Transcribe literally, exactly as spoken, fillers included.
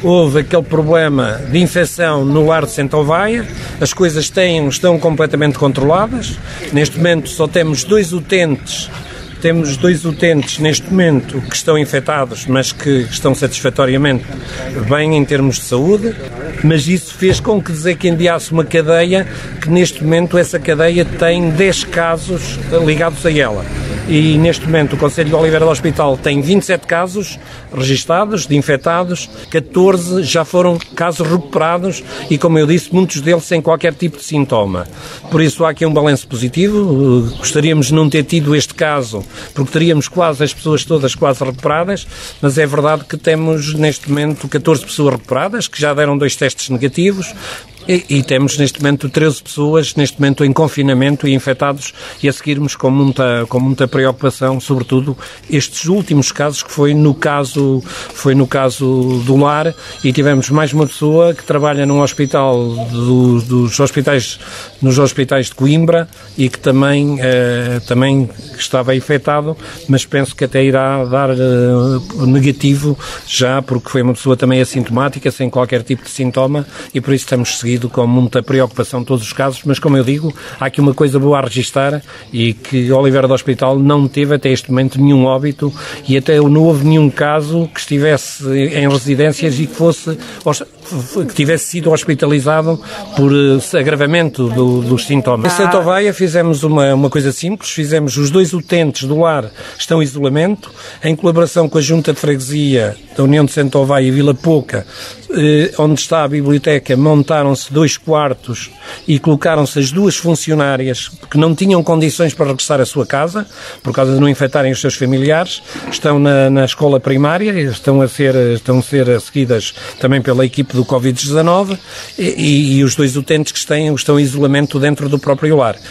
houve aquele problema de infecção no lar de Santa Oveia, as coisas têm, estão completamente controladas, neste momento só temos dois utentes, temos dois utentes neste momento que estão infectados, mas que estão satisfatoriamente bem em termos de saúde, mas isso fez com que desencadeasse uma cadeia que neste momento essa cadeia tem dez casos ligados a ela. E neste momento o Concelho de Oliveira do Hospital tem vinte e sete casos registados de infectados, catorze já foram casos recuperados e, como eu disse, muitos deles sem qualquer tipo de sintoma. Por isso há aqui um balanço positivo. Gostaríamos de não ter tido este caso, porque teríamos quase as pessoas todas quase recuperadas, mas é verdade que temos neste momento catorze pessoas recuperadas, que já deram dois testes negativos, E, e temos neste momento treze pessoas neste momento em confinamento e infectados, e a seguirmos com muita, com muita preocupação, sobretudo estes últimos casos, que foi no caso, foi no caso do lar, e tivemos mais uma pessoa que trabalha num hospital do, dos hospitais, nos hospitais de Coimbra e que também, eh, também estava infectado, mas penso que até irá dar eh, negativo já, porque foi uma pessoa também assintomática, sem qualquer tipo de sintoma, e por isso estamos seguindo com muita preocupação todos os casos, mas como eu digo, há aqui uma coisa boa a registar, e que Oliveira do Hospital não teve até este momento nenhum óbito, e até não houve nenhum caso que estivesse em residências e que fosse que tivesse sido hospitalizado por agravamento do, dos sintomas. Em Santa Oveia fizemos uma, uma coisa simples, fizemos os dois utentes do lar estão em isolamento, em colaboração com a Junta de Freguesia da União de Santa Oveia e Vila Pouca, eh, onde está a biblioteca, montaram-se dois quartos e colocaram-se as duas funcionárias que não tinham condições para regressar à sua casa, por causa de não infectarem os seus familiares. Estão na, na escola primária, estão a ser, estão a ser seguidas também pela equipe do covid dezanove, e, e os dois utentes que estão, estão em isolamento dentro do próprio lar.